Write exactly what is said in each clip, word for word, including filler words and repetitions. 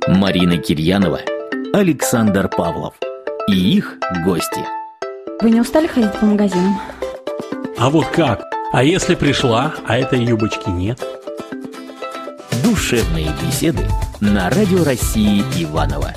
Марина Кирьянова, Александр Павлов и их гости. Вы не устали ходить по магазинам? А вот как? А если пришла, а этой юбочки нет? Душевные беседы на Радио России Иваново.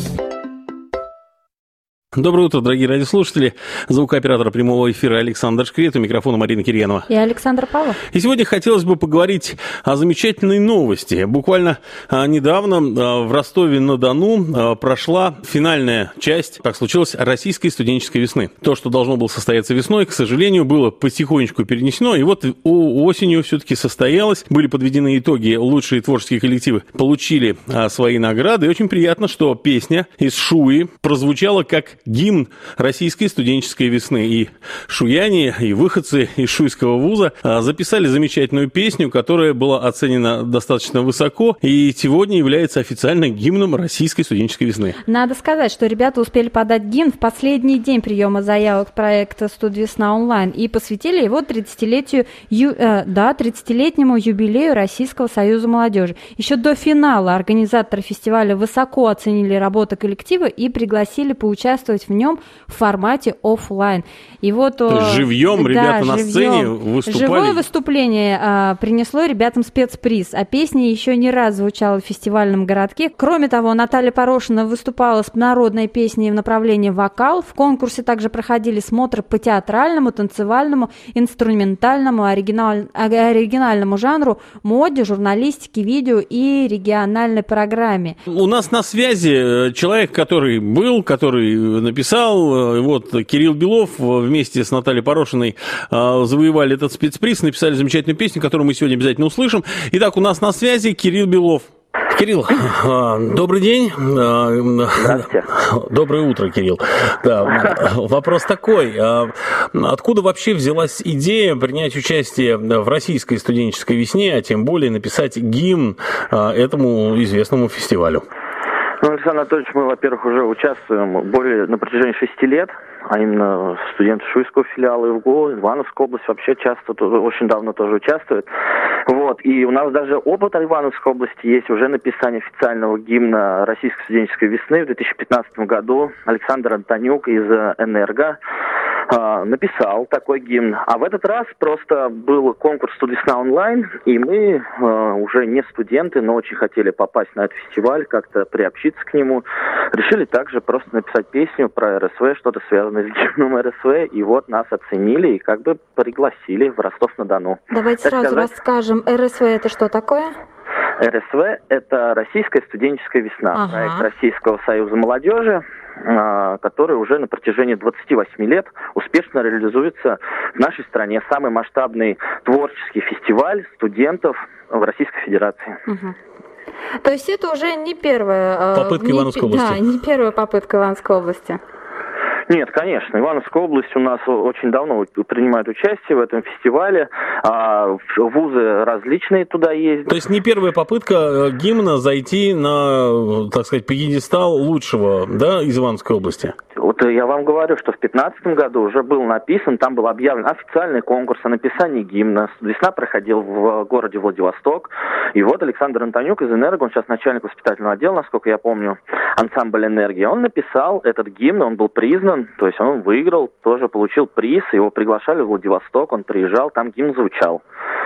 Доброе утро, дорогие радиослушатели. Звукооператор прямого эфира Александр Шкрет, у микрофона Марина Кирьянова. И Александр Павлов. И сегодня хотелось бы поговорить о замечательной новости. Буквально а, недавно а, в Ростове-на-Дону а, прошла финальная часть, так случилось, российской студенческой весны. То, что должно было состояться весной, к сожалению, было потихонечку перенесено. И вот осенью все-таки состоялось. Были подведены итоги. Лучшие творческие коллективы получили а, свои награды. И очень приятно, что песня из Шуи прозвучала как гимн российской студенческой весны. И шуяне, и выходцы из Шуйского вуза записали замечательную песню, которая была оценена достаточно высоко и сегодня является официально гимном российской студенческой весны. Надо сказать, что ребята успели подать гимн в последний день приема заявок проекта «Студвесна онлайн» и посвятили его тридцатилетию, ю, э, да, тридцатилетнему юбилею Российского союза молодежи. Еще до финала организаторы фестиваля высоко оценили работу коллектива и пригласили поучаствовать в нем в формате офлайн. И вот, то есть живьем, да, ребята на живьем. Сцене выступали. Живое выступление а, принесло ребятам спецприз, а песня еще не раз звучала в фестивальном городке. Кроме того, Наталья Порошина выступала с народной песней в направлении вокал. В конкурсе также проходили смотры по театральному, танцевальному, инструментальному, оригиналь... оригинальному жанру, моде, журналистике, видео и региональной программе. У нас на связи человек, который был, который написал, вот Кирилл Белов вместе с Натальей Порошиной завоевали этот спецприз, написали замечательную песню, которую мы сегодня обязательно услышим. Итак, у нас на связи Кирилл Белов. Кирилл, добрый день. Здравствуйте. Доброе утро, Кирилл. Да, вопрос такой. Откуда вообще взялась идея принять участие в российской студенческой весне, а тем более написать гимн этому известному фестивалю? Ну, Александр Анатольевич, мы, во-первых, уже участвуем более на протяжении шести лет, а именно студенты Шуйского филиала ИВГО, Ивановская область вообще часто, очень давно тоже участвует. Вот, и у нас даже опыт Ивановской области есть, уже написание официального гимна Российской студенческой весны в две тысячи пятнадцатом году. Александр Антонюк из «Энерго» написал такой гимн. А в этот раз просто был конкурс «Студвесна онлайн», и мы э, уже не студенты, но очень хотели попасть на этот фестиваль, как-то приобщиться к нему. Решили также просто написать песню про РСВ, что-то связанное с гимном РСВ, и вот нас оценили и как бы пригласили в Ростов-на-Дону. Давайте так сразу сказать, расскажем, РСВ это что такое? РСВ – это Российская студенческая весна, ага. Проект Российского союза молодежи, который уже на протяжении двадцати восьми лет успешно реализуется в нашей стране. Самый масштабный творческий фестиваль студентов в Российской Федерации. Угу. То есть это уже не первая попытка не, Ивановской области. Да, не первая попытка Ивановской области. Нет, конечно. Ивановская область у нас очень давно принимает участие в этом фестивале. А вузы различные туда ездят. То есть не первая попытка гимна зайти на, так сказать, пьедестал лучшего, да, из Ивановской области? Вот я вам говорю, что в две тысячи пятнадцатом году уже был написан, там был объявлен официальный конкурс о написании гимна. Весна проходил в городе Владивосток. И вот Александр Антонюк из «Энерго», он сейчас начальник воспитательного отдела, насколько я помню, ансамбль «Энергия», он написал этот гимн, он был признан, то есть он выиграл, тоже получил приз, его приглашали в Владивосток, он приезжал, там гимн звучал.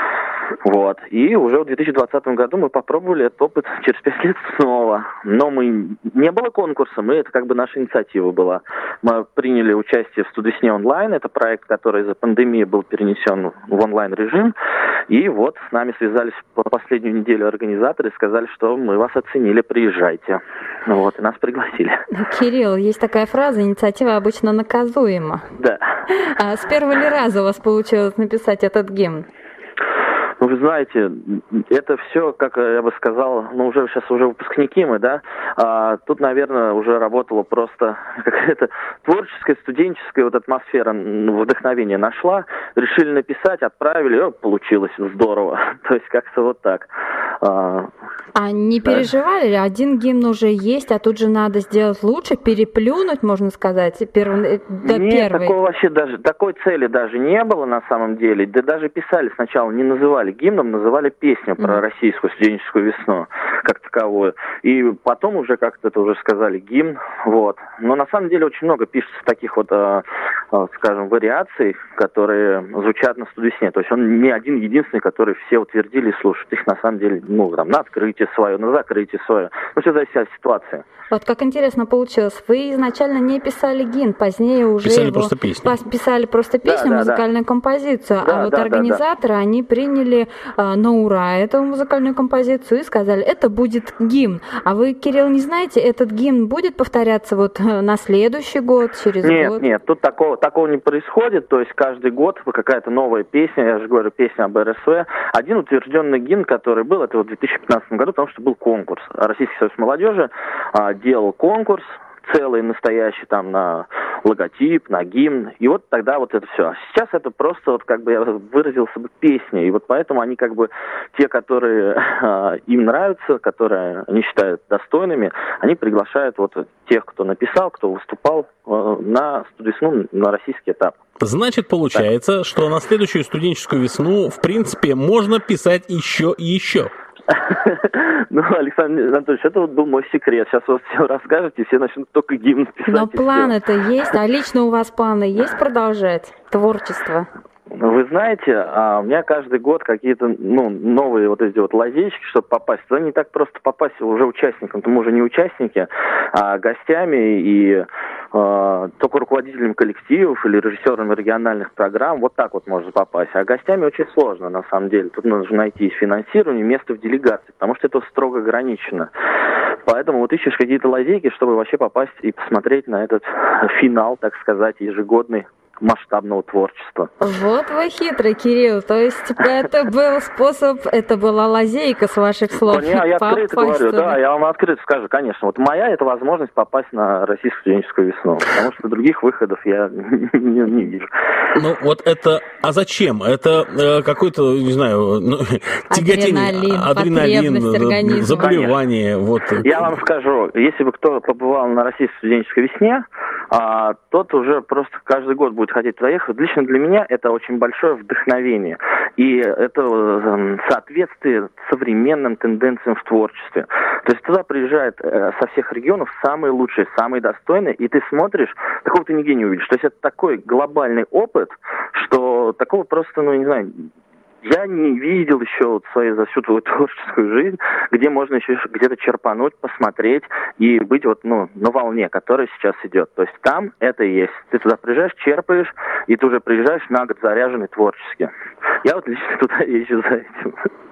Вот. И уже в две тысячи двадцатом году мы попробовали этот опыт через пять лет снова. Но мы не было конкурса, мы, это как бы наша инициатива была. Мы приняли участие в «Студвесне онлайн». Это проект, который из-за пандемии был перенесен в онлайн-режим. И вот с нами связались по последнюю неделю организаторы и сказали, что мы вас оценили, приезжайте. Вот, и нас пригласили. Кирилл, есть такая фраза: инициатива обычно наказуема. Да. А с первого ли раза у вас получилось написать этот гимн? Ну, вы знаете, это все, как я бы сказал, ну, уже сейчас уже выпускники мы, да, а тут, наверное, уже работала просто какая-то творческая, студенческая вот атмосфера, вдохновение нашла, решили написать, отправили, о, получилось здорово, то есть как-то вот так. А, а не да. переживали? Один гимн уже есть, а тут же надо сделать лучше, переплюнуть, можно сказать, первый, да, Нет, первый. такого вообще даже, такой цели даже не было на самом деле, да даже писали сначала, не называли гимном, называли песню про mm. российскую студенческую весну. как таковую. И потом уже, как это уже сказали, гимн. Вот. Но на самом деле очень много пишется таких вот, э, э, скажем, вариаций, которые звучат на студвесне. То есть он не один единственный, который все утвердили и слушают. Их на самом деле, ну, там, на открытие свое, на закрытие свое. Ну, все зависит от ситуации. Вот как интересно получилось. Вы изначально не писали гимн, позднее уже писали его просто песню. Писали просто песню, да, музыкальную да. композицию. Да, а вот да, организаторы, да, да. они приняли а, на ура эту музыкальную композицию и сказали, это будет гимн. А вы, Кирилл, не знаете, этот гимн будет повторяться вот на следующий год, через нет, год? Нет, нет, тут такого, такого не происходит. То есть каждый год какая-то новая песня, я же говорю, песня об эр эс вэ. Один утвержденный гимн, который был, это вот в две тысячи пятнадцатом году, потому что был конкурс. Российский союз молодежи а, делал конкурс, целый, настоящий, там, на логотип, на гимн, и вот тогда вот это все. А сейчас это просто, вот, как бы я выразился бы, песня, и вот поэтому они, как бы, те, которые э, им нравятся, которые они считают достойными, они приглашают вот тех, кто написал, кто выступал э, на студвесну, на российский этап. Значит, получается, так. что на следующую студенческую весну, в принципе, можно писать еще и еще. Ну, Александр Анатольевич, это вот был мой секрет. Сейчас вы все расскажете, все начнут только гимн писать. Но планы-то есть, а лично у вас планы есть продолжать творчество? Вы знаете, у меня каждый год какие-то, ну, новые вот эти вот лазейки, чтобы попасть. Туда не так просто попасть уже участникам. Мы уже не участники, а гостями и э, только руководителями коллективов или режиссерами региональных программ. Вот так вот можно попасть. А гостями очень сложно, на самом деле. Тут нужно найти финансирование, место в делегации, потому что это строго ограничено. Поэтому вот ищешь какие-то лазейки, чтобы вообще попасть и посмотреть на этот финал, так сказать, ежегодный, масштабного творчества. Вот вы хитрый, Кирилл. То есть это был способ, это была лазейка, с ваших слов. Я, я открыто говорю, да, я вам открыто скажу, конечно. Вот моя это возможность попасть на российскую студенческую весну, потому что других выходов я не, не вижу. Ну вот это, а зачем? Это э, какой-то, не знаю, ну, тяготение, адреналин, заболевание. Вот. Я вам скажу, если бы кто побывал на российской студенческой весне, а, тот уже просто каждый год будет хотеть туда ехать. Лично для меня это очень большое вдохновение. И это э, соответствует современным тенденциям в творчестве. То есть туда приезжают э, со всех регионов самые лучшие, самые достойные, и ты смотришь, такого ты нигде не увидишь. То есть это такой глобальный опыт, что такого просто, ну, не знаю... Я не видел еще вот свою, за всю твою творческую жизнь, где можно еще где-то черпануть, посмотреть и быть вот, ну, на волне, которая сейчас идет. То есть там это и есть. Ты туда приезжаешь, черпаешь, и ты уже приезжаешь на год заряженный творчески. Я вот лично туда езжу за этим.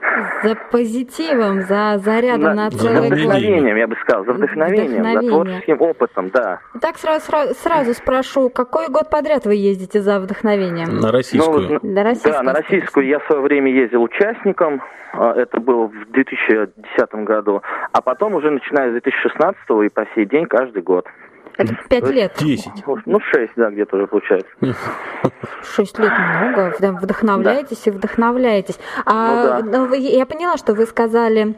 За позитивом, за зарядом на, на целый год. За вдохновением, я бы сказал, за вдохновением, за творческим опытом, да. Так сразу, сразу, сразу спрошу, какой год подряд вы ездите за вдохновением? На российскую. Ну, на российскую. Да, на российскую я в свое время ездил участником, это было в две тысячи десятом году, а потом уже начиная с две тысячи шестнадцатого и по сей день каждый год. Это пять лет. Десять. Ну, шесть, да, где-то уже получается. Шесть лет много. Вдохновляетесь да. и вдохновляетесь. А, ну, да. Я поняла, что вы сказали,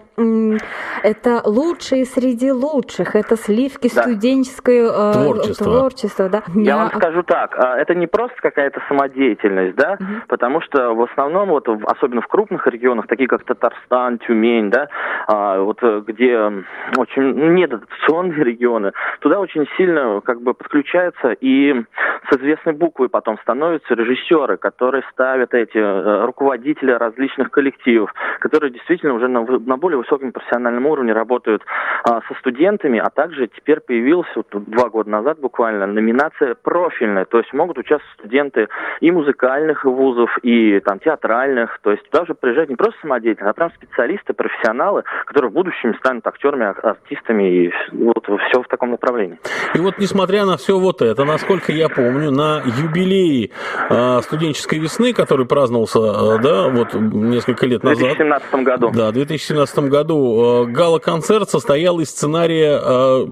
это лучшие среди лучших, это сливки да. студенческое творчество. творчество да? Я Я... вам скажу так, это не просто какая-то самодеятельность, да, угу. потому что в основном, вот, особенно в крупных регионах, такие как Татарстан, Тюмень, да, вот, где очень недотационные регионы, туда очень сильно как бы подключаются и с известной буквы потом становятся режиссеры, которые ставят эти руководители различных коллективов, которые действительно уже на, на более высоком профессиональном уровне работают а, со студентами, а также теперь появилась вот, два года назад буквально номинация профильная, то есть могут участвовать студенты и музыкальных вузов, и там театральных, то есть туда уже приезжают не просто самодеятельные, а прям специалисты, профессионалы, которые в будущем станут актерами, артистами и вот все в таком направлении. И вот, несмотря на все вот это, насколько я помню, на юбилее э, студенческой весны, который праздновался, э, да, вот несколько лет назад. В две тысячи семнадцатом году. Да, в две тысячи семнадцатом году э, гала-концерт состоял из сценария, э,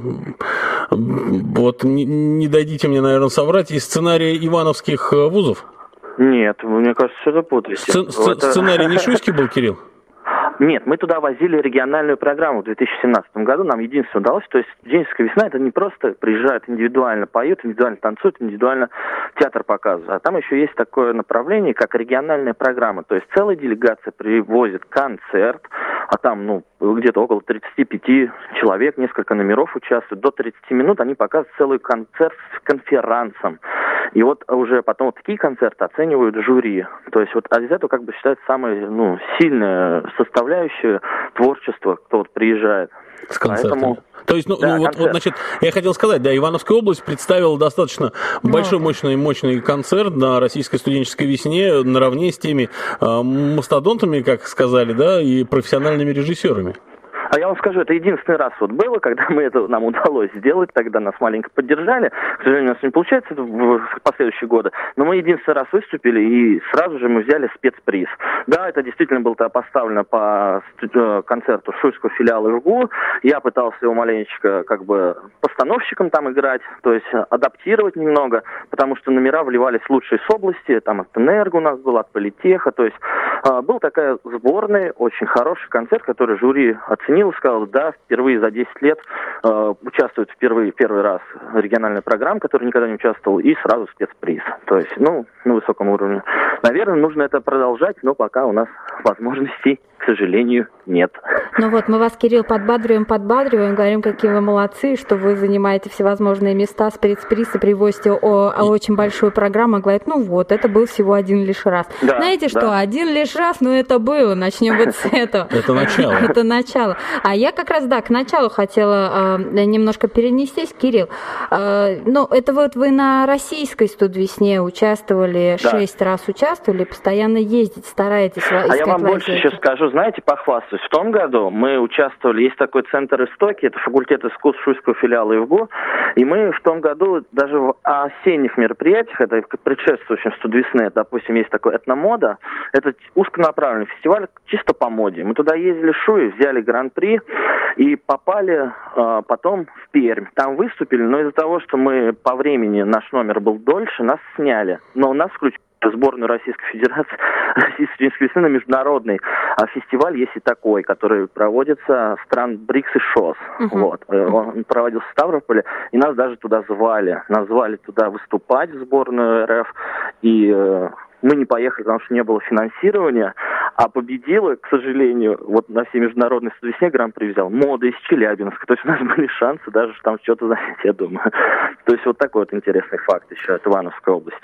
вот не, не дадите мне, наверное, соврать, из сценария ивановских э, вузов? Нет, мне кажется, что-то путаете. Сцен- это... Сценарий не Шуйский был, Кирилл? Нет, мы туда возили региональную программу в две тысячи семнадцатом году, нам единственное удалось, то есть студенческая весна, это не просто приезжают индивидуально поют, индивидуально танцуют, индивидуально театр показывают, а там еще есть такое направление, как региональная программа, то есть целая делегация привозит концерт, а там, ну, где-то около тридцать пять человек, несколько номеров участвуют, до тридцати минут они показывают целый концерт с конферансом. И вот уже потом вот такие концерты оценивают жюри. То есть вот из этого как бы считается самая, ну, сильная составляющая творчества, кто вот приезжает. С концертами. Поэтому... То есть, ну, да, ну вот, вот, значит, я хотел сказать, да, Ивановская область представила достаточно ну, большой, мощный, мощный концерт на российской студенческой весне наравне с теми э, мастодонтами, как сказали, да, и профессиональными режиссерами. А я вам скажу, это единственный раз вот было, когда мы это нам удалось сделать, тогда нас маленько поддержали. К сожалению, у нас не получается в последующие годы, но мы единственный раз выступили, и сразу же мы взяли спецприз. Да, это действительно было поставлено по концерту шуйского филиала ИРГУ. Я пытался его маленечко как бы постановщиком там играть, то есть адаптировать немного, потому что номера вливались лучшие с области, там от Энерго у нас был, от Политеха, то есть был такая сборная, очень хороший концерт, который жюри оценил, сказал, да, впервые за десять лет э, участвует впервые, первый раз региональная программа, которая никогда не участвовала, и сразу спецприз. То есть, ну, на высоком уровне. Наверное, нужно это продолжать, но пока у нас возможностей, к сожалению, нет. Ну вот, мы вас, Кирилл, подбадриваем, подбадриваем, говорим, какие вы молодцы, что вы занимаете всевозможные места, спецприз и привозите о, о очень большую программу, говорят, ну вот, это был всего один лишь раз. Да, знаете что, да. один лишь раз, ну это было, начнем вот с этого. Это начало. Это начало. А я как раз, да, к началу хотела э, немножко перенестись, Кирилл. Э, ну, это вот вы на российской студвесне участвовали, да. шесть раз участвовали, постоянно ездить, стараетесь искать А я вам лазейки. Больше еще скажу, знаете, похвастаюсь. В том году мы участвовали, есть такой центр «Истоки», это факультет искусств шуйского филиала ИВГУ, и мы в том году даже в осенних мероприятиях, это предшествующем студвесне, допустим, есть такой этномода, это узконаправленный фестиваль чисто по моде. Мы туда ездили в Шуи, взяли гран-при и попали э, потом в Пермь. Там выступили, но из-за того, что мы по времени, наш номер был дольше, нас сняли. Но нас включили в сборную Российской Федерации Российской студенческой весны на международный а фестиваль, есть и такой, который проводится стран БРИКС и ШОС. Uh-huh. Вот. Он проводился в Ставрополе, и нас даже туда звали. Нас звали туда выступать в сборную РФ, и э, мы не поехали, потому что не было финансирования, а победила, к сожалению, вот на всей международной студвесне гран-при взял мода из Челябинска. То есть у нас были шансы даже там что-то занять, я думаю. То есть вот такой вот интересный факт еще от Ивановской области.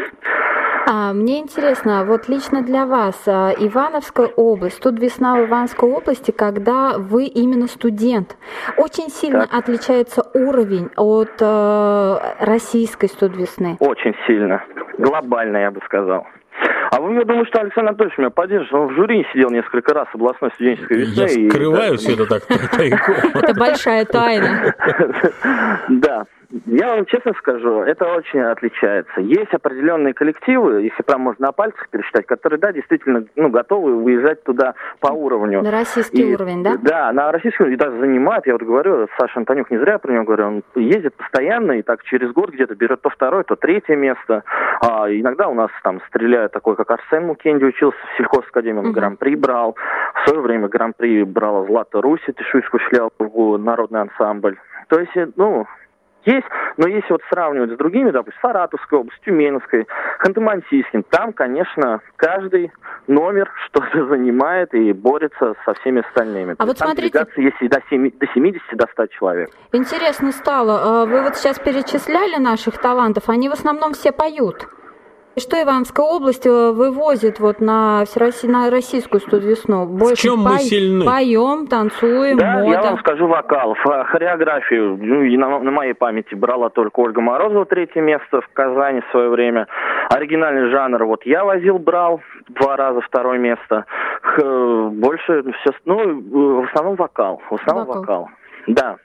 А, мне интересно, вот лично для вас, Ивановская область, студвесна в Ивановской области, когда вы именно студент, очень сильно так. отличается уровень от э, российской студвесны? Очень сильно. Глобально, я бы сказал. А вы, я думаю, что Александр Анатольевич меня поддержит. Он в жюри сидел несколько раз областной студенческой весны. Я и... скрываю все это так. Это большая тайна. Да. Я вам честно скажу, это очень отличается. Есть определенные коллективы, если прям можно на пальцах пересчитать, которые, да, действительно, ну, готовы выезжать туда по уровню. На российский и, уровень, да? Да, на российский уровень, и даже занимает, я вот говорю, Саша Антонюк, не зря про него говорю, он ездит постоянно, и так через год где-то берет то второе, то третье место. А иногда у нас там стреляет такой, как Арсен Мукенди, учился в сельхозакадемии, он uh-huh. гран-при брал. В свое время гран-при брала Злата Русь, это шуйскую филиал, народный ансамбль. То есть, ну... Есть, но если вот сравнивать с другими, допустим, Саратовской областью, Тюменской, Ханты-Мансийским, там, конечно, каждый номер что-то занимает и борется со всеми остальными. А вот там смотрите, делегации есть и до семидесяти, до ста человек. Интересно стало, вы вот сейчас перечисляли наших талантов, они в основном все поют. Что Ивановская область вывозит вот на, всероссий... на российскую студвесну? Больше в чем по... мы сильны? Поем, танцуем, да, мода. Я вам скажу вокал. Хореографию, ну, на, на моей памяти брала только Ольга Морозова, третье место в Казани в свое время. Оригинальный жанр вот я возил, брал два раза второе место. Больше все, ну, в основном вокал. В основном вокал. вокал. Да.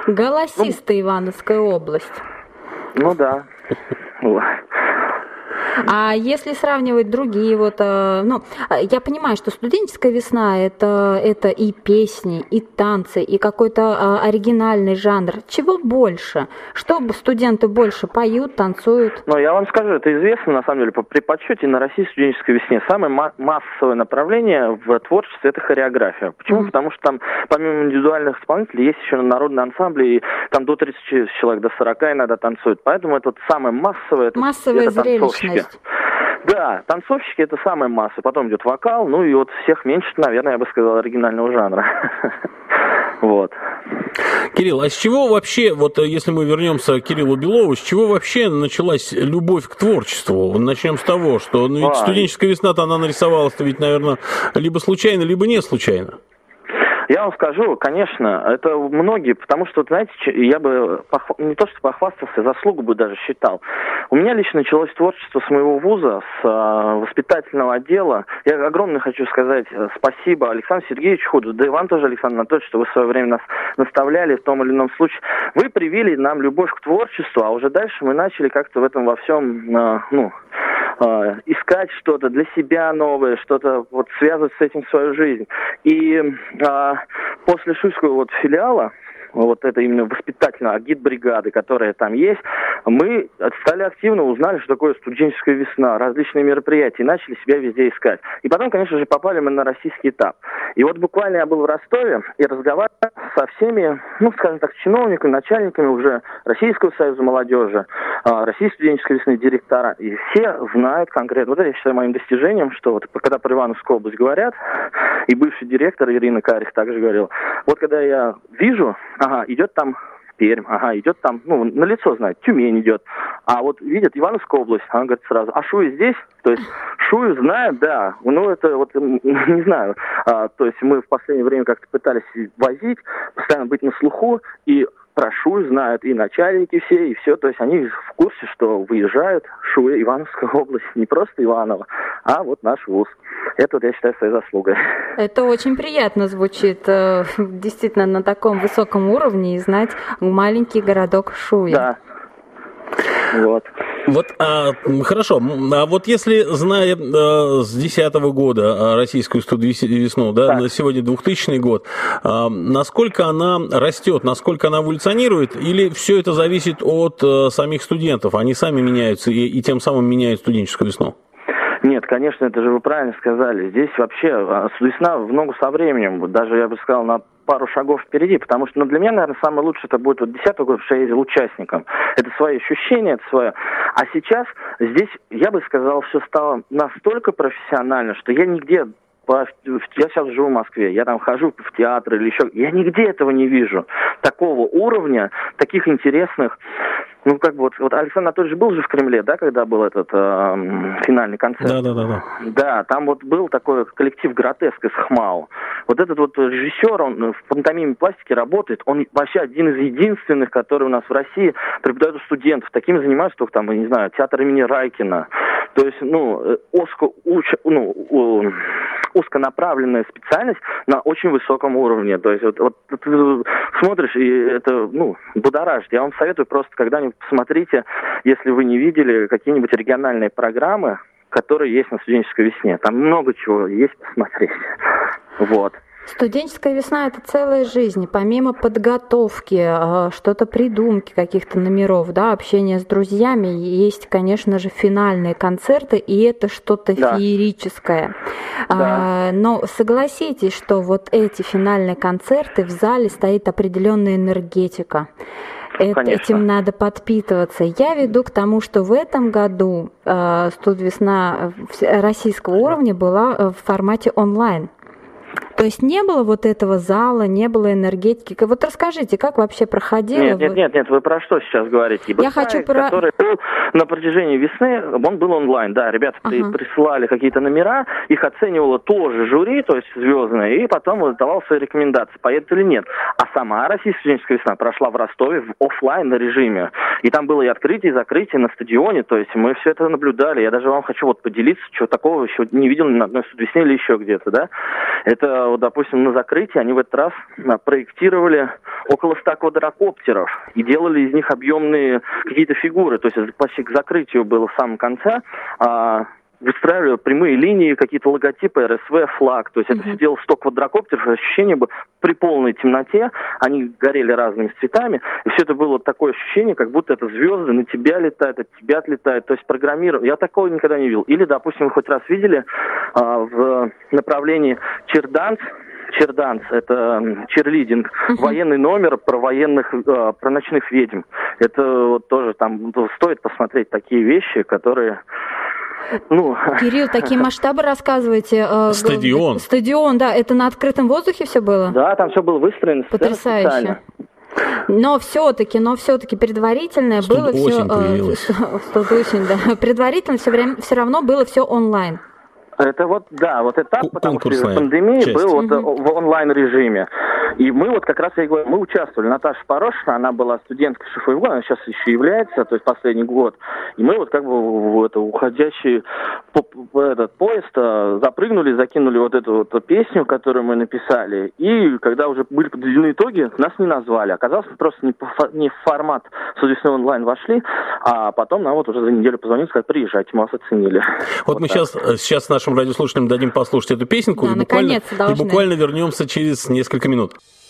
Голосистая ну, Ивановская область. Ну да. А если сравнивать другие, вот, ну, я понимаю, что студенческая весна это, это и песни, и танцы, и какой-то оригинальный жанр. Чего больше? Что студенты больше поют, танцуют? Ну, я вам скажу, это известно, на самом деле, при подсчете на России студенческой весне самое массовое направление в творчестве – это хореография. Почему? Mm-hmm. Потому что там, помимо индивидуальных исполнителей, есть еще народные ансамбли, и там до тридцати человек, до сорока иногда танцуют. Поэтому это вот самое массовое. Это, Массовая это зрелищность. Да, танцовщики – это самая масса. Потом идет вокал, ну и вот всех меньше, наверное, я бы сказал, оригинального жанра. Вот. Кирилл, а с чего вообще, вот если мы вернемся к Кириллу Белову, с чего вообще началась любовь к творчеству? Начнем с того, что ну, ведь а, студенческая весна-то она нарисовалась-то ведь, наверное, либо случайно, либо не случайно. Я вам скажу, конечно, это многие, потому что, знаете, я бы похва... не то что похвастался, заслугу бы даже считал. У меня лично началось творчество с моего вуза, с а, воспитательного отдела. Я огромное хочу сказать спасибо Александру Сергеевичу Худу, да и вам тоже, Александр Анатольевич, что вы в свое время нас наставляли в том или ином случае. Вы привили нам любовь к творчеству, а уже дальше мы начали как-то в этом во всем, а, ну... искать что-то для себя новое, что-то вот связывать с этим свою жизнь. И а, после Шуйского вот филиала, вот это именно воспитательного агитбригады, которая там есть, мы стали активно, узнали, что такое студенческая весна, различные мероприятия, и начали себя везде искать. И потом, конечно же, попали мы на российский этап. И вот буквально я был в Ростове и разговаривал со всеми, ну, скажем так, чиновниками, начальниками уже Российского союза молодежи, Российской студенческой весны, директора. И все знают конкретно. Вот это я считаю моим достижением, что вот когда про Ивановскую область говорят, и бывший директор Ирина Карих также говорила, вот когда я вижу, ага, идет там Пермь, ага, идет там, ну, на лицо знает, Тюмень идет. А вот видят Ивановскую область, она говорит сразу, а Шуя здесь? То есть Шую знают, да, ну это вот, не знаю, а, то есть мы в последнее время как-то пытались возить, постоянно быть на слуху, и про Шую знают и начальники все, и все, то есть они в курсе, что выезжают Шуя, Ивановская область, не просто Иваново, а вот наш вуз. Это вот я считаю своей заслугой. Это очень приятно звучит, действительно, на таком высоком уровне, и знать маленький городок Шуя. Да. Вот. Вот, а, хорошо, а вот если, зная а, с десятого года российскую студвесну, да, да, на сегодня двухтысячный год, а, насколько она растет, насколько она эволюционирует, или все это зависит от а, самих студентов, они сами меняются и, и тем самым меняют студенческую весну? Нет, конечно, это же вы правильно сказали. Здесь вообще весна в ногу со временем, даже я бы сказал, на пару шагов впереди, потому что ну, для меня, наверное, самое лучшее это будет вот десятый год, потому что я ездил участником. Это свои ощущения, это свое. А сейчас здесь, я бы сказал, все стало настолько профессионально, что я нигде... Я сейчас живу в Москве, я там хожу в театр или еще... Я нигде этого не вижу. Такого уровня, таких интересных... Ну, как бы вот, вот Александр Анатольевич был же в Кремле, да, когда был этот э, финальный концерт? Да, да, да, да. Да, там вот был такой коллектив «Гротеск» из ХМАО. Вот этот вот режиссер, он в пантомиме пластики работает, он вообще один из единственных, который у нас в России преподает студентов. Такими занимаются только там, я не знаю, театр имени Райкина. То есть, ну, узко, уч, ну, узконаправленная специальность на очень высоком уровне. То есть, вот, вот ты смотришь, и это, ну, будоражит. Я вам советую просто когда-нибудь посмотрите, если вы не видели, какие-нибудь региональные программы, которые есть на студенческой весне. Там много чего есть посмотреть. Вот. Студенческая весна – это целая жизнь. Помимо подготовки, что-то придумки каких-то номеров, да, общения с друзьями, есть, конечно же, финальные концерты, и это что-то да. феерическое. Да. Но согласитесь, что вот эти финальные концерты, в зале стоит определенная энергетика. Это, этим надо подпитываться. Я веду к тому, что в этом году э, студвесна российского уровня была в формате онлайн. То есть не было вот этого зала, не было энергетики. Вот расскажите, как вообще проходило? Нет, нет, нет, нет, вы про что сейчас говорите? Я Быстрый, хочу про... который был на протяжении весны, он был онлайн, да, ребята ага. присылали какие-то номера, их оценивало тоже жюри, то есть звездное, и потом давал свои рекомендации, поедет или нет. А сама российская студенческая весна прошла в Ростове в офлайн режиме, и там было и открытие, и закрытие на стадионе, то есть мы все это наблюдали. Я даже вам хочу вот поделиться, чего такого еще не видел ни на одной студвесне или еще где-то, да. Это, вот, допустим, на закрытии они в этот раз проектировали около ста квадрокоптеров и делали из них объемные какие-то фигуры. То есть это почти к закрытию было в самом конце. А, выстраивали прямые линии, какие-то логотипы, эр эс вэ, флаг. То есть это все делал сто квадрокоптеров. Ощущение было при полной темноте. Они горели разными цветами. И все это было такое ощущение, как будто это звезды на тебя летают, от тебя отлетают. То есть программирование. Я такого никогда не видел. Или, допустим, вы хоть раз видели а, в направлении Черданц. Черданц – это черлидинг, uh-huh. военный номер про военных, э, про ночных ведьм. Это вот тоже там стоит посмотреть такие вещи, которые... Ну... Кирилл, такие масштабы рассказываете. Э, Стадион. Стадион, да. Это на открытом воздухе все было? Да, там все было выстроено. Потрясающе. Но все-таки, но все-таки предварительное Студ было все... Э, Студосень, да. Предварительно все время все равно было все онлайн. Это вот, да, вот этап, К- потому что конкурсная пандемия часть. был вот Угу. в онлайн-режиме. И мы вот как раз, я говорю, мы участвовали. Наташа Порошина, она была студенткой ШФУ, она сейчас еще является, то есть последний год. И мы вот как бы в это уходящий в этот поезд запрыгнули, закинули вот эту вот песню, которую мы написали. И когда уже были подведены итоги, нас не назвали. Оказалось, мы просто не, по, не в формат «Судесный онлайн» вошли, а потом нам вот уже за неделю позвонили, сказали, приезжайте, мы вас оценили. Вот, вот мы так. сейчас, сейчас нашим радиослушателям дадим послушать эту песенку, Да, и, буквально, наконец-то и буквально вернемся через несколько минут.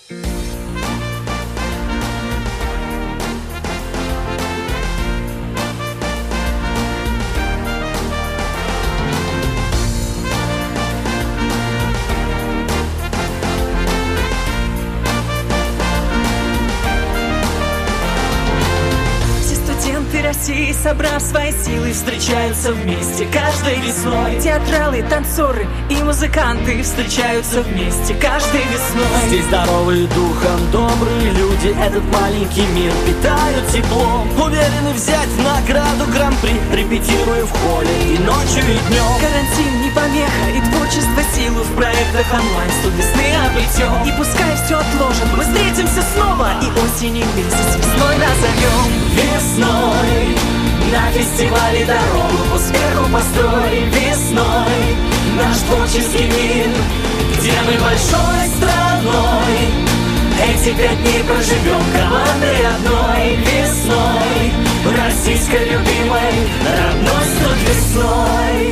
России, собрав свои силы, встречаются вместе каждой весной. Театралы, танцоры и музыканты встречаются вместе каждой весной. Здесь здоровые духом, добрые люди этот маленький мир питают теплом, уверены взять награду гран-при, репетируя в холле и ночью, и днем. Карантин не помеха, и творчество силу в проектах онлайн студ весны обретем. И пускай все отложим, мы встретимся снова и осенью месяц весной назовем. Весной на фестивале дорогу к успеху построй. Весной наш творческий мир, где мы большой страной эти пять дней проживем командой одной. Весной российской любимой, родной студ весной.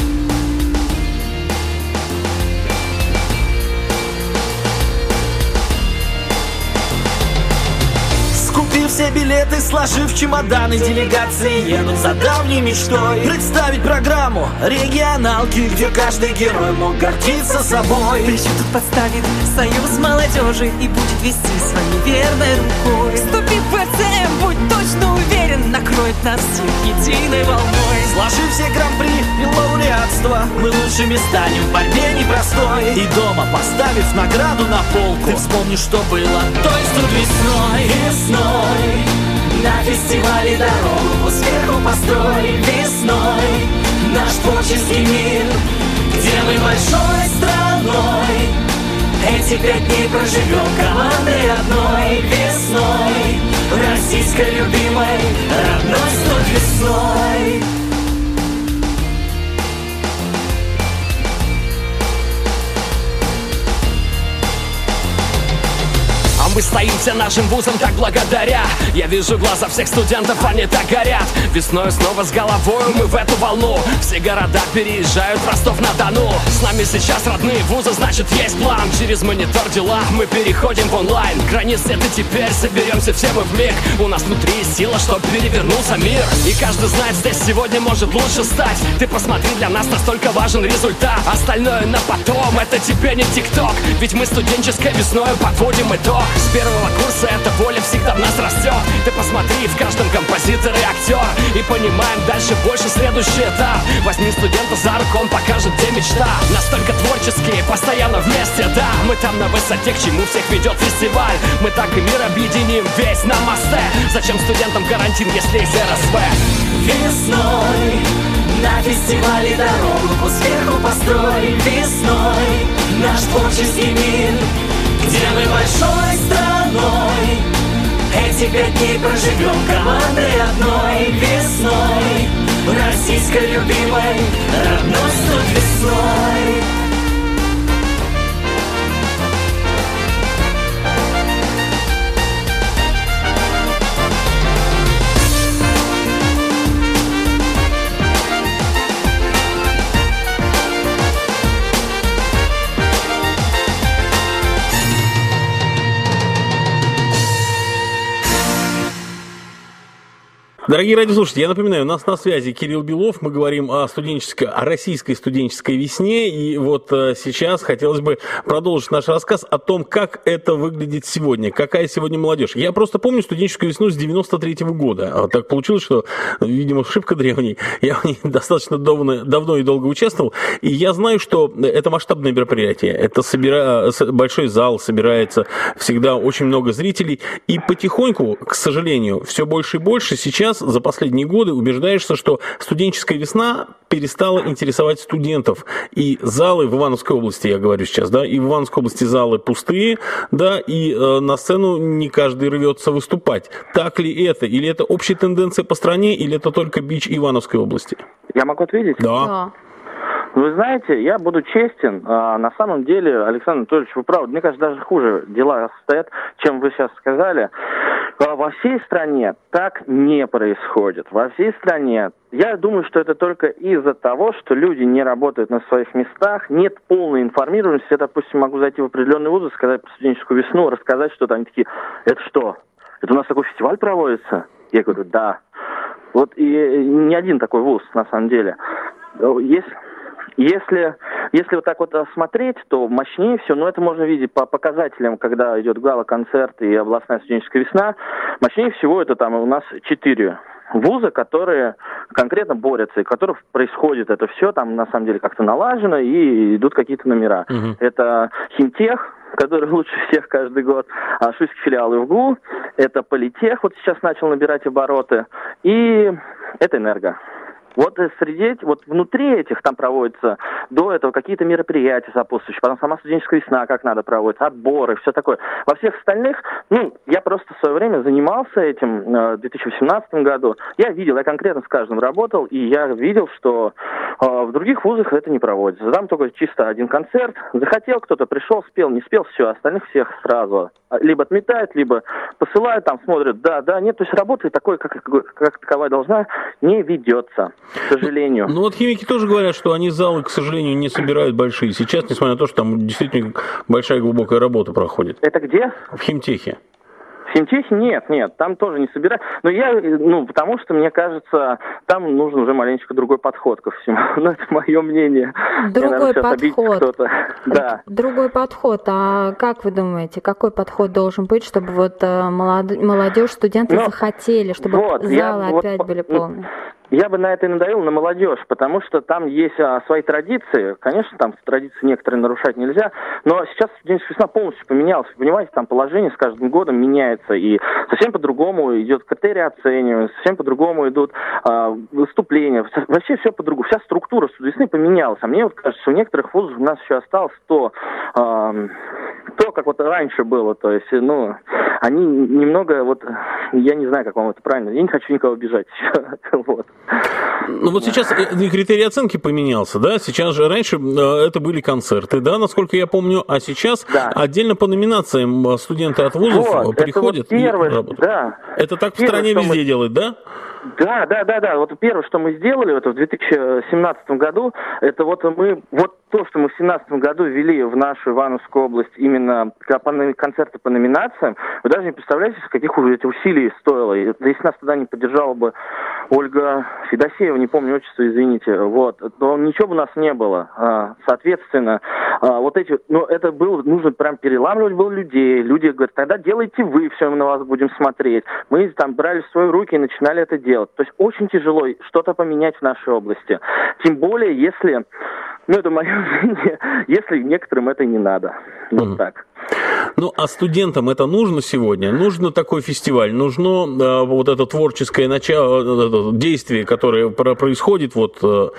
Купив все билеты, сложив чемоданы, делегации едут за давней мечтой представить программу регионалки, где каждый герой мог гордиться собой. Плечо тут подставит союз молодежи и будет вести своей верной рукой. Вступив в эр цэ эм, будь точно уверен, накроет нас всех единой волной. Сложив все гран-при и лауреатства, мы лучшими станем в борьбе непростой. И дома, поставив награду на полку, ты вспомнишь, что было той студ весной. Весной на фестивале дорогу к успеху построй. Весной наш творческий мир, где мы большой страной эти пять дней проживем командой одной. Весной российской любимой, родной студ весной. Мы стоим все нашим вузом так благодаря. Я вижу глаза всех студентов, они так горят. Весной снова с головой мы в эту волну. Все города переезжают в Ростов-на-Дону. С нами сейчас родные вузы, значит есть план. Через монитор дела мы переходим в онлайн. Границ нет и теперь соберемся все мы вмиг. У нас внутри сила, чтоб перевернулся мир. И каждый знает, здесь сегодня может лучше стать. Ты посмотри, для нас настолько важен результат. Остальное на потом, это тебе не тикток. Ведь мы студенческой весною подводим итог. С первого курса эта воля всегда в нас растет. Ты посмотри, в каждом композитор и актер. И понимаем дальше больше следующий этап. Возьми студента за руку, он покажет, где мечта. Настолько творческие, постоянно вместе, да. Мы там на высоте, к чему всех ведет фестиваль. Мы так и мир объединим весь на мосте. Зачем студентам карантин, если есть эр эс вэ? Весной на фестивале дорогу к успеху построй. Весной наш творческий мир, где мы большой страной эти пять дней проживем командой одной. Весной российской любимой, родной студ весной. Дорогие радиослушатели, я напоминаю, у нас на связи Кирилл Белов, мы говорим о студенческой, о российской студенческой весне, и вот сейчас хотелось бы продолжить наш рассказ о том, как это выглядит сегодня, какая сегодня молодежь. Я просто помню студенческую весну с девяносто третьего года. Так получилось, что, видимо, ошибка древней, я в ней достаточно давно, давно и долго участвовал, и я знаю, что это масштабное мероприятие, это собира... большой зал, собирается всегда очень много зрителей, и потихоньку, к сожалению, все больше и больше сейчас за последние годы убеждаешься, что студенческая весна перестала интересовать студентов. И залы в Ивановской области, я говорю сейчас, да, и в Ивановской области залы пустые, да, и э, на сцену не каждый рвется выступать. Так ли это? Или это общая тенденция по стране, или это только бич Ивановской области? Я могу ответить? Да. Да. Вы знаете, я буду честен, а, на самом деле, Александр Анатольевич, вы правы, мне кажется, даже хуже дела стоят, чем вы сейчас сказали. А, во всей стране так не происходит. Во всей стране, я думаю, что это только из-за того, что люди не работают на своих местах, нет полной информированности. Я, допустим, могу зайти в определенный вуз, сказать про студенческую весну, рассказать что-то, они такие, это что? Это у нас такой фестиваль проводится? Я говорю, да. Вот и не один такой вуз, на самом деле. Есть... Если, если вот так вот смотреть, то мощнее все, но это можно видеть по показателям, когда идет гала-концерт и областная студенческая весна. Мощнее всего это там у нас четыре вуза, которые конкретно борются, и в которых происходит это все, там на самом деле как-то налажено, и идут какие-то номера. Uh-huh. Это Химтех, который лучше всех каждый год, а шуйский филиал ИВГУ, это Политех, вот сейчас начал набирать обороты, и это Энерго. Вот среди, вот внутри этих там проводятся до этого какие-то мероприятия сопутствующие, потом сама студенческая весна, как надо проводится, отборы, все такое. Во всех остальных, ну, я просто в свое время занимался этим э, в две тысячи восемнадцатом году. Я видел, я конкретно с каждым работал, и я видел, что э, в других вузах это не проводится. Там только чисто один концерт. Захотел кто-то, пришел, спел, не спел, все, остальных всех сразу либо отметают, либо посылают, там смотрят, да, да, нет. То есть работа такой, как, как таковая должна, не ведется. К сожалению. Ну, ну вот химики тоже говорят, что они залы, к сожалению, не собирают большие. Сейчас, несмотря на то, что там действительно большая глубокая работа проходит. Это где? В химтехе. В химтехе нет, нет, там тоже не собирают. Но я, ну, потому что, мне кажется, там нужен уже маленечко другой подход ко всему. Ну, это мое мнение. Другой подход. Да. Другой подход. А как вы думаете, какой подход должен быть, чтобы вот молодежь, студенты ну, захотели, чтобы вот, залы я, опять вот, были полные? Я бы на это и надавил, на молодежь, потому что там есть а, свои традиции. Конечно, там традиции некоторые нарушать нельзя, но сейчас студенческая весна полностью поменялась. Понимаете, там положение с каждым годом меняется, и совсем по-другому идет критерии оценивания, совсем по-другому идут а, выступления. Вообще все по-другому. Вся структура весны поменялась. А мне вот кажется, что у некоторых вузов у нас еще осталось то, а, то, как вот раньше было. То есть, ну, они немного, вот, я не знаю, как вам это правильно, я не хочу никого обижать. Вот. Ну вот сейчас критерий оценки поменялся, да? Сейчас же раньше это были концерты, да, насколько я помню, а сейчас да. отдельно по номинациям студенты от вузов вот, приходят это вот первое, и работают. Да. Это так первое, в стране везде мы... делают, да? Да, да, да, да. Вот первое, что мы сделали это в две тысячи семнадцатом году, это вот мы, вот то, что мы в две тысячи семнадцатом году ввели в нашу Ивановскую область именно концерты по номинациям, вы даже не представляете, каких уже эти усилий стоило. Если нас тогда не поддержала бы Ольга Федосеева, не помню отчество, извините, вот, то ничего бы у нас не было. Соответственно, вот эти, ну, это было, нужно прям переламывать было людей. Люди говорят, тогда делайте вы, все, мы на вас будем смотреть. Мы там брали в свои руки и начинали это делать. То есть очень тяжело что-то поменять в нашей области. Тем более, если, ну, это мое мнение, если некоторым это не надо. Вот mm-hmm. так. Ну, а студентам это нужно сегодня? Нужно такой фестиваль? Нужно э, вот это творческое начало, это действие, которое происходит, вот,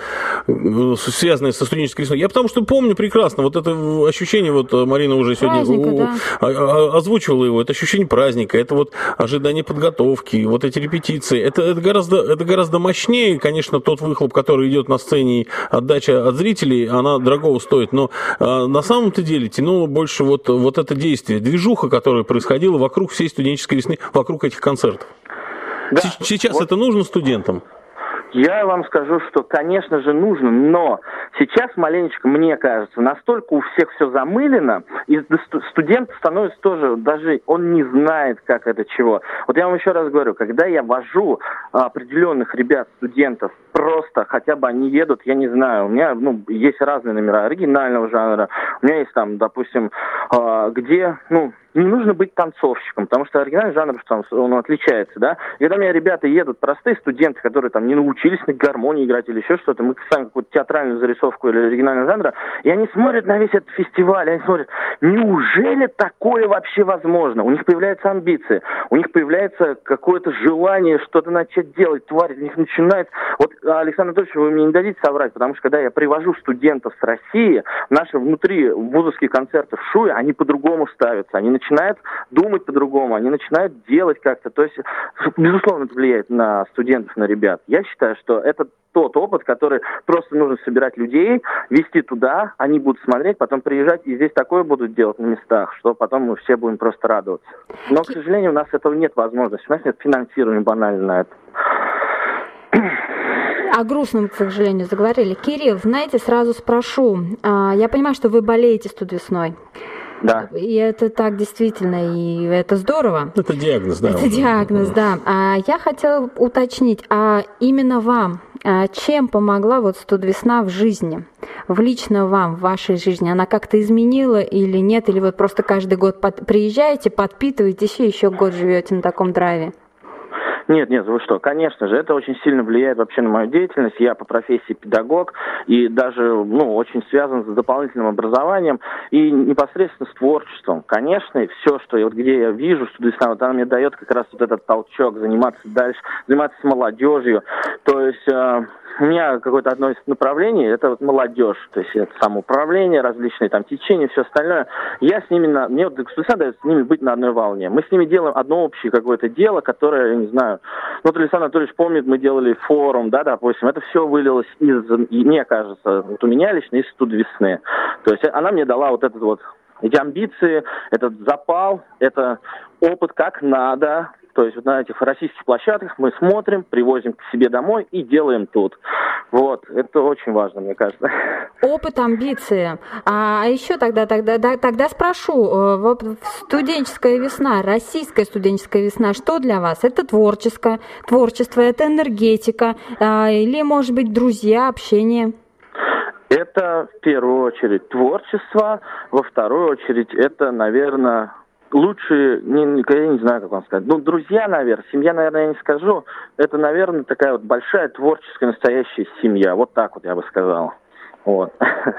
э, связанное со студенческой весной? Я потому что помню прекрасно вот это ощущение, вот Марина уже сегодня праздника, у, да. озвучивала его, это ощущение праздника, это вот ожидание подготовки, вот эти репетиции. Это, это, гораздо, это гораздо мощнее, конечно, тот выхлоп, который идет на сцене, отдача от зрителей, она дорогого стоит, но э, на самом-то деле тянуло больше вот, вот это действие, движуха, которая происходила вокруг всей студенческой весны, вокруг этих концертов. Да, сейчас вот. Это нужно студентам? Я вам скажу, что, конечно же, нужно, но сейчас маленечко, мне кажется, настолько у всех все замылено, и студент становится тоже, даже он не знает, как это чего. Вот я вам еще раз говорю, когда я вожу определенных ребят, студентов, просто хотя бы они едут, я не знаю, у меня ну, есть разные номера оригинального жанра, у меня есть там, допустим, где, ну, не нужно быть танцовщиком, потому что оригинальный жанр там, он отличается, да. И когда у меня ребята едут, простые студенты, которые там не научились на гармонии играть или еще что-то, мы ставим какую-то театральную зарисовку или оригинального жанра, и они смотрят на весь этот фестиваль, они смотрят, неужели такое вообще возможно? У них появляются амбиции, у них появляется какое-то желание что-то начать делать, творить, у них начинается... Вот, Александр Анатольевич, вы мне не дадите соврать, потому что когда я привожу студентов с России, наши внутри вузовские концерты в ШУе, они по-другому ставятся, они начинают думать по-другому, они начинают делать как-то. То есть, безусловно, это влияет на студентов, на ребят. Я считаю, что это тот опыт, который просто нужно собирать людей, везти туда, они будут смотреть, потом приезжать, и здесь такое будут делать на местах, что потом мы все будем просто радоваться. Но, к сожалению, у нас этого нет возможности. У нас нет финансирования банально на это. О грустном, к сожалению, заговорили. Кирилл, знаете, сразу спрошу. Я понимаю, что вы болеете студвесной. Да. И это так действительно, и это здорово. Это диагноз, да. Это диагноз, да. А я хотела уточнить, а именно вам, а чем помогла вот студвесна в жизни? В лично вам, в вашей жизни? Она как-то изменила или нет? Или вот просто каждый год под... приезжаете, подпитываетесь и еще год живете на таком драйве? Нет, нет, вы что, конечно же, это очень сильно влияет вообще на мою деятельность. Я по профессии педагог и даже, ну, очень связан с дополнительным образованием и непосредственно с творчеством. Конечно, и все, что я, вот где я вижу, что Весна, вот она мне дает как раз вот этот толчок заниматься дальше, заниматься с молодежью. То есть э, у меня какое-то одно из направлений, это вот молодежь, то есть это самоуправление, различные там течения, все остальное. Я с ними, на, мне вот Весна дает с ними быть на одной волне. Мы с ними делаем одно общее какое-то дело, которое, я не знаю, ну, вот Александр Анатольевич помнит, мы делали форум, да, допустим, это все вылилось из, мне кажется, вот у меня лично из Студвесны. То есть она мне дала вот этот вот, эти амбиции, этот запал, это опыт как надо. То есть вот на этих российских площадках мы смотрим, привозим к себе домой и делаем тут. Вот, это очень важно, мне кажется. Опыт, амбиции. А еще тогда, тогда, тогда спрошу, вот студенческая весна, российская студенческая весна, что для вас? Это творческое, творчество, это энергетика или, может быть, друзья, общение? Это в первую очередь творчество, во вторую очередь это, наверное... Лучшие, не, я не знаю, как вам сказать, ну, друзья, наверное, семья, наверное, я не скажу. Это, наверное, такая вот большая творческая настоящая семья. Вот так вот я бы сказал. Вот.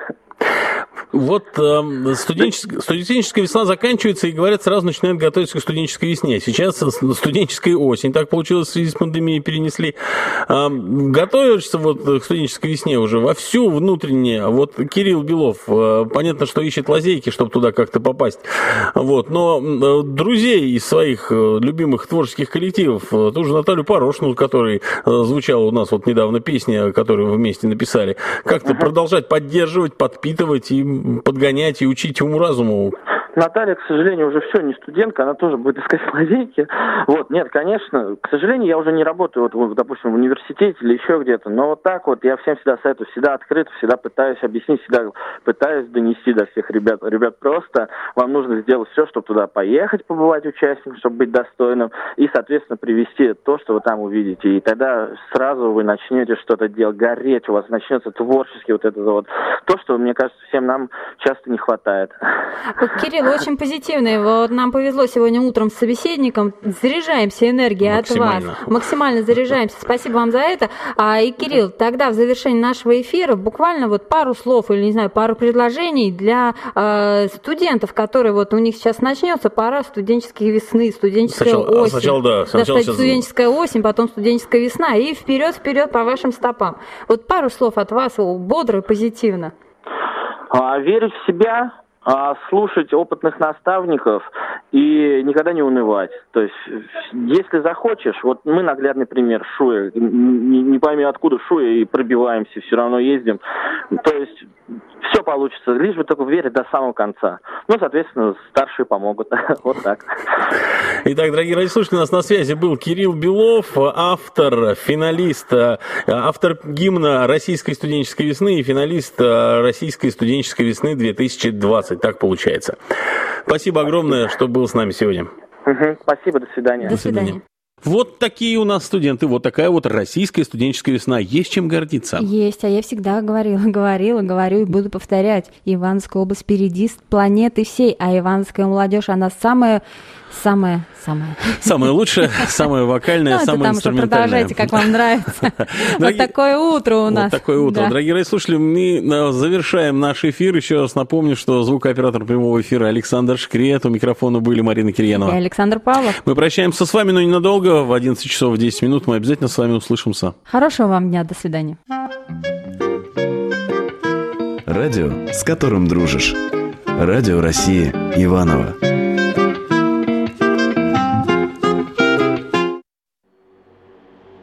Вот э, студенческая, студенческая весна заканчивается, и, говорят, сразу начинают готовиться к студенческой весне. Сейчас студенческая осень, так получилось, в связи с пандемией перенесли. Э, готовишься вот к студенческой весне уже вовсю внутренне. Вот Кирилл Белов, э, понятно, что ищет лазейки, чтобы туда как-то попасть. Вот, но э, друзей из своих э, любимых творческих коллективов, э, ту же Наталью Порошину, которой э, звучала у нас вот недавно песня, которую вы вместе написали, как-то продолжать поддерживать, подпитывать и подгонять и учить уму-разуму. Наталья, к сожалению, уже все, не студентка, она тоже будет искать лазейки. Вот, нет, конечно, к сожалению, я уже не работаю, вот, допустим, в университете или еще где-то, но вот так вот я всем всегда советую, всегда открыт, всегда пытаюсь объяснить, всегда пытаюсь донести до всех ребят. Ребят, просто вам нужно сделать все, чтобы туда поехать, побывать участником, чтобы быть достойным, и, соответственно, привести то, что вы там увидите. И тогда сразу вы начнете что-то делать, гореть, у вас начнется творчески вот это вот, то, что, мне кажется, всем нам часто не хватает. Кирилл, очень позитивный. Вот нам повезло сегодня утром с собеседником. Заряжаемся энергией от вас. Максимально заряжаемся. Спасибо вам за это. А, и, Кирилл, тогда в завершении нашего эфира буквально вот пару слов или, не знаю, пару предложений для э, студентов, которые вот у них сейчас начнется пора студенческой весны, студенческая сначала, осень. Сначала, да. Сначала да, сейчас... студенческая осень, потом студенческая весна. И вперед-вперед по вашим стопам. Вот пару слов от вас, бодро и позитивно. А, верить в себя, слушать опытных наставников и никогда не унывать. То есть, если захочешь, вот мы наглядный пример Шуя, не, не пойми откуда Шуя, и пробиваемся, все равно ездим. То есть, все получится, лишь бы только верить до самого конца. Ну, соответственно, старшие помогут. Вот так. Итак, дорогие радиослушатели, у нас на связи был Кирилл Белов, автор, финалист, автор гимна Российской студенческой весны и финалист Российской студенческой весны две тысячи двадцать. Так получается. Спасибо огромное, что был с нами сегодня. Угу, спасибо, до свидания. До свидания. Вот такие у нас студенты, вот такая вот Российская студенческая весна. Есть чем гордиться. Есть, а я всегда говорила, говорила, говорю и буду повторять. Ивановская область впереди планеты всей, а ивановская молодежь, она самая, самая, самая. Самая лучшая, самая вокальная, ну, самая там инструментальная. Продолжайте, как вам нравится. Вот такое утро у нас. Вот такое утро. Дорогие радиослушатели, мы завершаем наш эфир. Еще раз напомню, что звукооператор прямого эфира Александр Шкрет. У микрофона были Марина Кирьянова и Александр Павлов. Мы прощаемся с вами, но ненадолго. В одиннадцать часов десять минут мы обязательно с вами услышимся. Хорошего вам дня. До свидания. Радио, с которым дружишь. Радио России Иваново.